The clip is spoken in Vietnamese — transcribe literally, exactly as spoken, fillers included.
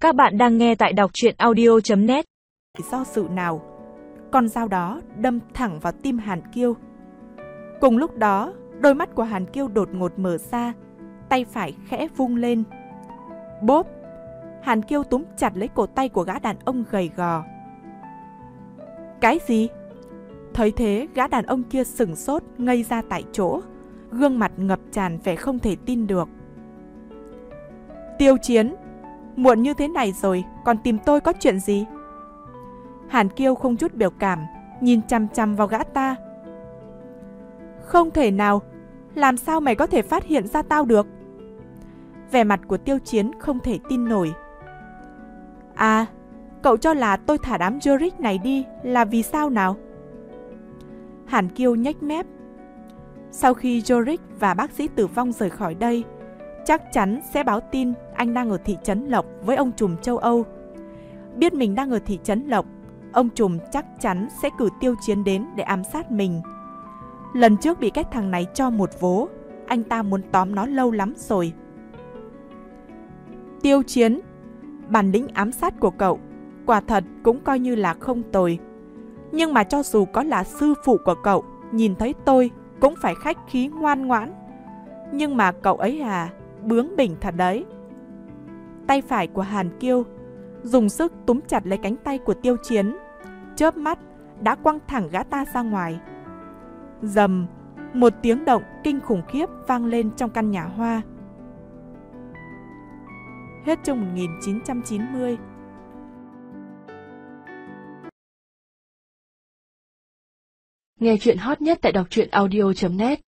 Các bạn đang nghe tại đọc truyện audio chấm net. Do sự nào, con dao đó đâm thẳng vào tim Hàn Kiêu. Cùng lúc đó, đôi mắt của Hàn Kiêu đột ngột mở ra, tay phải khẽ vung lên. Bốp! Hàn Kiêu túm chặt lấy cổ tay của gã đàn ông gầy gò. Cái gì? Thấy thế, gã đàn ông kia sửng sốt, ngây ra tại chỗ, gương mặt ngập tràn vẻ không thể tin được. Tiêu Chiến, muộn như thế này rồi, còn tìm tôi có chuyện gì? Hàn Kiêu không chút biểu cảm, nhìn chằm chằm vào gã ta. Không thể nào, làm sao mày có thể phát hiện ra tao được? Vẻ mặt của Tiêu Chiến không thể tin nổi. À, cậu cho là tôi thả đám Yorick này đi là vì sao nào? Hàn Kiêu nhếch mép. Sau khi Yorick và bác sĩ tử vong rời khỏi đây, chắc chắn sẽ báo tin anh đang ở thị trấn Lộc với ông trùm châu Âu. Biết mình đang ở thị trấn Lộc, ông trùm chắc chắn sẽ cử Tiêu Chiến đến để ám sát mình. Lần trước bị cái thằng này cho một vố, anh ta muốn tóm nó lâu lắm rồi. Tiêu Chiến, bản lĩnh ám sát của cậu quả thật cũng coi như là không tồi. Nhưng mà cho dù có là sư phụ của cậu, nhìn thấy tôi cũng phải khách khí ngoan ngoãn. Nhưng mà cậu ấy à, bướng bỉnh thật đấy. Tay phải của Hàn Kiêu dùng sức túm chặt lấy cánh tay của Tiêu Chiến, chớp mắt đã quăng thẳng gã ta ra ngoài. Rầm, một tiếng động kinh khủng khiếp vang lên trong căn nhà hoa. Hết chương một nghìn chín trăm chín mươi. Nghe chuyện hot nhất tại đọc truyện audio chấm net.